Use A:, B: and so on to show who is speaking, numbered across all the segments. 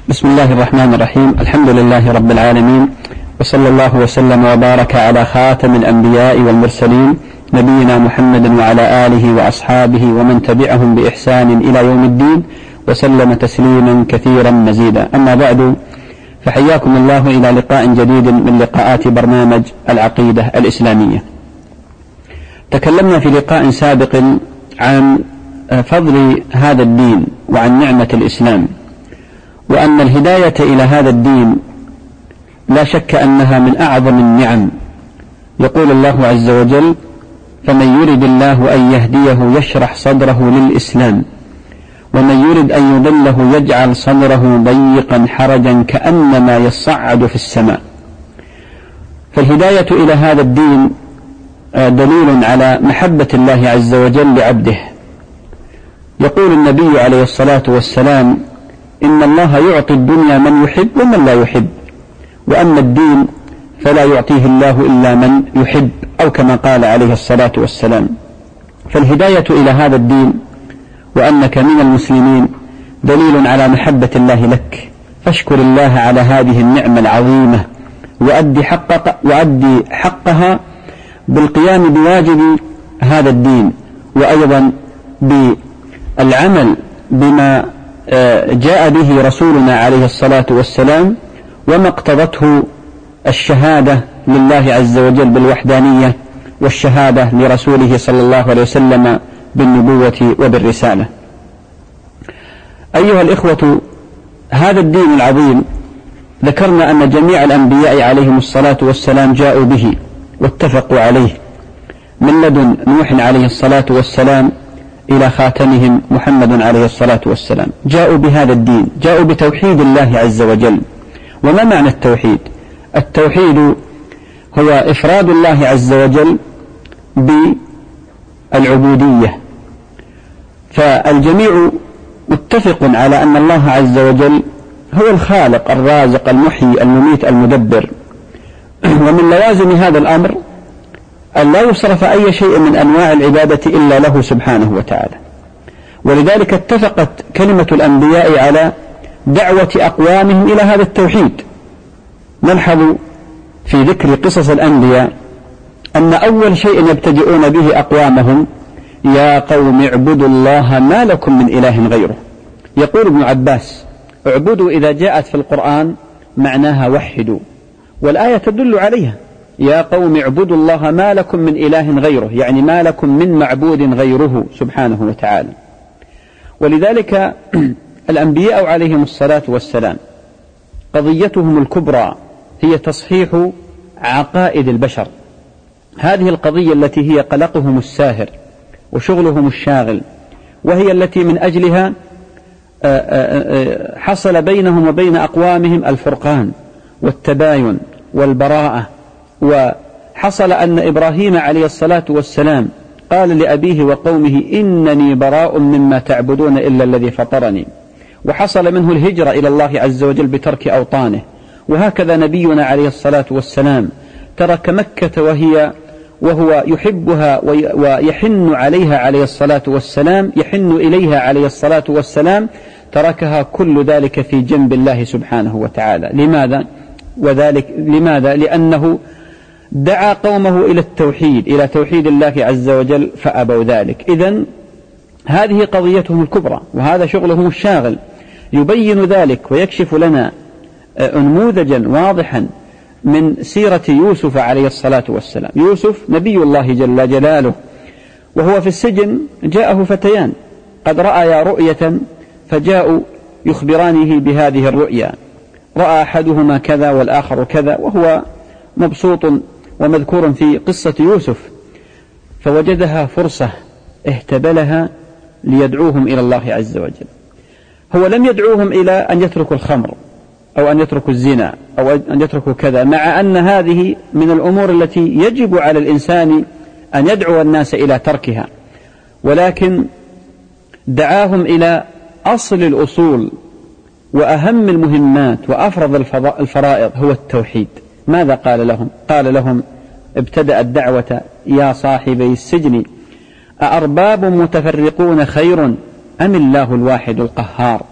A: بسم الله الرحمن الرحيم. الحمد لله رب العالمين، وصلى الله وسلم وبارك على خاتم الأنبياء والمرسلين نبينا محمد وعلى آله وأصحابه ومن تبعهم بإحسان إلى يوم الدين، وسلم تسليما كثيرا مزيدا. أما بعد، فحياكم الله إلى لقاء جديد من لقاءات برنامج العقيدة الإسلامية. تكلمنا في لقاء سابق عن فضل هذا الدين وعن نعمة الإسلام، وأن الهداية إلى هذا الدين لا شك أنها من أعظم النعم. يقول الله عز وجل: فمن يرد الله أن يهديه يشرح صدره للإسلام، ومن يرد أن يضله يجعل صدره ضيقا حرجا كأنما يصعد في السماء. فالهداية إلى هذا الدين دليل على محبة الله عز وجل لعبده. يقول النبي عليه الصلاة والسلام: إن الله يعطي الدنيا من يحب ومن لا يحب، وأما الدين فلا يعطيه الله إلا من يحب، أو كما قال عليه الصلاة والسلام. فالهداية إلى هذا الدين وأنك من المسلمين دليل على محبة الله لك، فاشكر الله على هذه النعمة العظيمة، وأدي حقها بالقيام بواجب هذا الدين، وأيضا بالعمل بما جاء به رسولنا عليه الصلاة والسلام، وما اقتضته الشهادة لله عز وجل بالوحدانية، والشهادة لرسوله صلى الله عليه وسلم بالنبوة وبالرسالة. أيها الإخوة، هذا الدين العظيم ذكرنا أن جميع الأنبياء عليهم الصلاة والسلام جاءوا به واتفقوا عليه، من لدن نوح عليه الصلاة والسلام إلى خاتمهم محمد عليه الصلاة والسلام. جاءوا بهذا الدين، جاءوا بتوحيد الله عز وجل. وما معنى التوحيد؟ التوحيد هو إفراد الله عز وجل بالعبودية. فالجميع متفق على أن الله عز وجل هو الخالق الرازق المحيي المميت المدبر، ومن لوازم هذا الأمر أن لا يصرف أي شيء من أنواع العبادة إلا له سبحانه وتعالى. ولذلك اتفقت كلمة الأنبياء على دعوة أقوامهم إلى هذا التوحيد. نلحظ في ذكر قصص الأنبياء أن أول شيء يبتدئون به أقوامهم: يا قوم اعبدوا الله ما لكم من إله غيره. يقول ابن عباس: اعبدوا إذا جاءت في القرآن معناها وحدوا، والآية تدل عليها: يا قوم اعبدوا الله ما لكم من إله غيره، يعني ما لكم من معبود غيره سبحانه وتعالى. ولذلك الأنبياء عليهم الصلاة والسلام قضيتهم الكبرى هي تصحيح عقائد البشر. هذه القضية التي هي قلقهم الساهر وشغلهم الشاغل، وهي التي من أجلها حصل بينهم وبين أقوامهم الفرقان والتباين والبراءة. وحصل أن إبراهيم عليه الصلاة والسلام قال لأبيه وقومه: إنني براء مما تعبدون إلا الذي فطرني. وحصل منه الهجرة إلى الله عز وجل بترك أوطانه. وهكذا نبينا عليه الصلاة والسلام ترك مكة وهو يحبها ويحن عليها عليه الصلاة والسلام، يحن إليها عليه الصلاة والسلام، تركها كل ذلك في جنب الله سبحانه وتعالى. لماذا؟ لأنه دعا قومه إلى التوحيد، إلى توحيد الله عز وجل، فأبوا ذلك. إذن هذه قضيتهم الكبرى، وهذا شغلهم الشاغل. يبين ذلك ويكشف لنا نموذجا واضحا من سيرة يوسف عليه الصلاة والسلام. يوسف نبي الله جل جلاله، وهو في السجن جاءه فتيان قد رأيا رؤية، فجاءوا يخبرانه بهذه الرؤيا. رأى أحدهما كذا والآخر كذا، وهو مبسوط ومذكور في قصة يوسف. فوجدها فرصة اهتبلها ليدعوهم إلى الله عز وجل. هو لم يدعوهم إلى أن يتركوا الخمر أو أن يتركوا الزنا أو أن يتركوا كذا، مع أن هذه من الأمور التي يجب على الإنسان أن يدعو الناس إلى تركها، ولكن دعاهم إلى أصل الأصول وأهم المهمات وأفرض الفرائض، هو التوحيد. ماذا قال لهم؟ قال لهم: ابتدأ الدعوة: يا صاحبي السجن أأرباب متفرقون خير أم الله الواحد القهار؟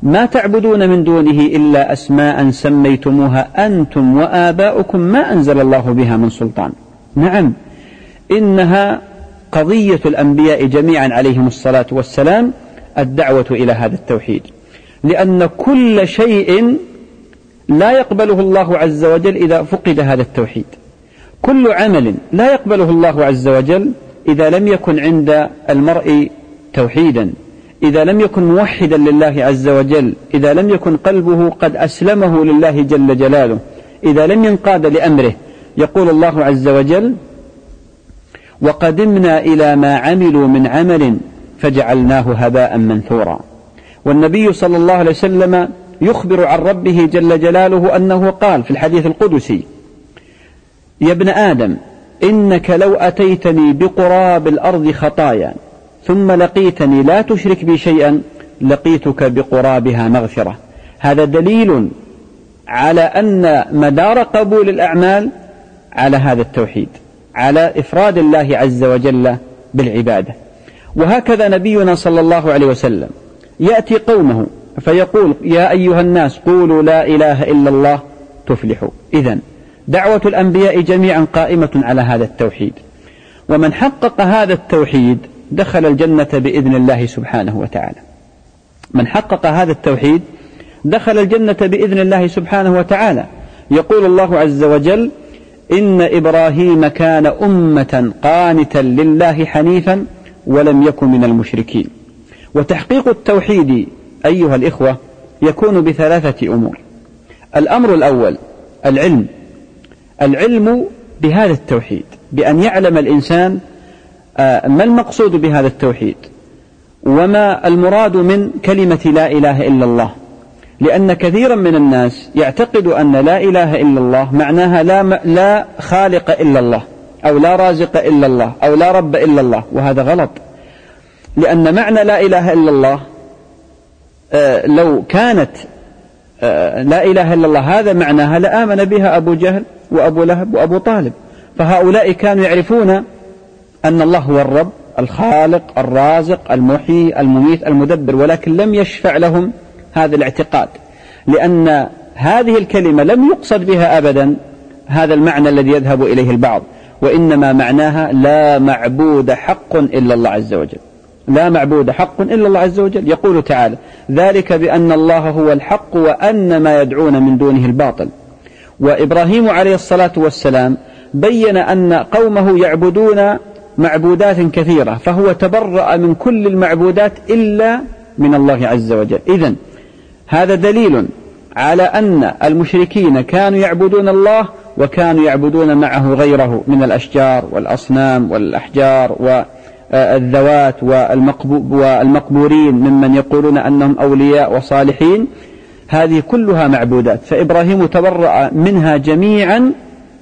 A: ما تعبدون من دونه إلا أسماء سميتموها أنتم وآباؤكم ما أنزل الله بها من سلطان. نعم، إنها قضية الأنبياء جميعا عليهم الصلاة والسلام الدعوة إلى هذا التوحيد، لأن كل شيء لا يقبله الله عز وجل إذا فقد هذا التوحيد. كل عمل لا يقبله الله عز وجل إذا لم يكن عند المرء توحيدا، إذا لم يكن موحدا لله عز وجل، إذا لم يكن قلبه قد أسلمه لله جل جلاله، إذا لم ينقاد لأمره. يقول الله عز وجل: وقدمنا إلى ما عملوا من عمل فجعلناه هباء منثورا. والنبي صلى الله عليه وسلم يخبر عن ربه جل جلاله أنه قال في الحديث القدسي: يا ابن آدم إنك لو أتيتني بقراب الأرض خطايا ثم لقيتني لا تشرك بي شيئا لقيتك بقرابها مغفرة. هذا دليل على أن مدار قبول الأعمال على هذا التوحيد، على إفراد الله عز وجل بالعبادة. وهكذا نبينا صلى الله عليه وسلم يأتي قومه فيقول: يا أيها الناس قولوا لا إله إلا الله تفلحوا. إذن دعوة الأنبياء جميعا قائمة على هذا التوحيد، ومن حقق هذا التوحيد دخل الجنة بإذن الله سبحانه وتعالى. من حقق هذا التوحيد دخل الجنة بإذن الله سبحانه وتعالى. يقول الله عز وجل: إن إبراهيم كان أمة قانتا لله حنيفا ولم يكن من المشركين. وتحقيق التوحيد أيها الإخوة يكون بثلاثة أمور. الأمر الأول العلم بهذا التوحيد، بأن يعلم الإنسان ما المقصود بهذا التوحيد وما المراد من كلمة لا إله إلا الله. لأن كثيرا من الناس يعتقد أن لا إله إلا الله معناها لا خالق إلا الله، أو لا رازق إلا الله، أو لا رب إلا الله، وهذا غلط. لأن معنى لا إله إلا الله لو كانت لا إله إلا الله هذا معناها لآمن بها أبو جهل وأبو لهب وأبو طالب، فهؤلاء كانوا يعرفون أن الله هو الرب الخالق الرازق المحيي المميت المدبر، ولكن لم يشفع لهم هذا الاعتقاد، لأن هذه الكلمة لم يقصد بها أبدا هذا المعنى الذي يذهب إليه البعض، وإنما معناها لا معبود حق إلا الله عز وجل. لا معبود حق إلا الله عز وجل. يقول تعالى: ذلك بأن الله هو الحق وأن ما يدعون من دونه الباطل. وإبراهيم عليه الصلاة والسلام بين أن قومه يعبدون معبودات كثيرة، فهو تبرأ من كل المعبودات إلا من الله عز وجل. إذن هذا دليل على أن المشركين كانوا يعبدون الله وكانوا يعبدون معه غيره من الأشجار والأصنام والأحجار والذوات والمقبورين ممن يقولون أنهم أولياء وصالحين. هذه كلها معبودات، فإبراهيم تبرأ منها جميعا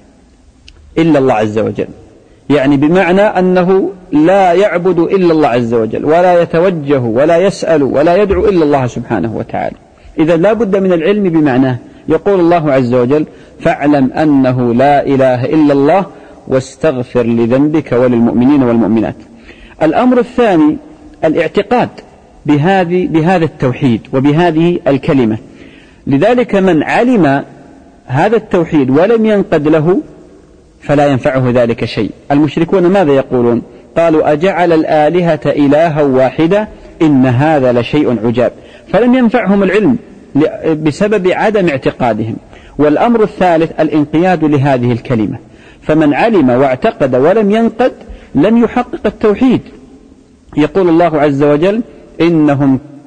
A: إلا الله عز وجل، يعني بمعنى أنه لا يعبد إلا الله عز وجل، ولا يتوجه ولا يسأل ولا يدعو إلا الله سبحانه وتعالى. إذا لا بد من العلم بمعناه. يقول الله عز وجل: فاعلم أنه لا إله إلا الله واستغفر لذنبك وللمؤمنين والمؤمنات. الأمر الثاني الاعتقاد بهذا التوحيد وبهذه الكلمة. لذلك من علم هذا التوحيد ولم ينقد له فلا ينفعه ذلك شيء. المشركون ماذا يقولون؟ قالوا: أجعل الآلهة إلها واحدة إن هذا لشيء عجاب. فلم ينفعهم العلم بسبب عدم اعتقادهم. والأمر الثالث الانقياد لهذه الكلمة. فمن علم واعتقد ولم ينقد لم يحقق التوحيد. يقول الله عز وجل: إنهم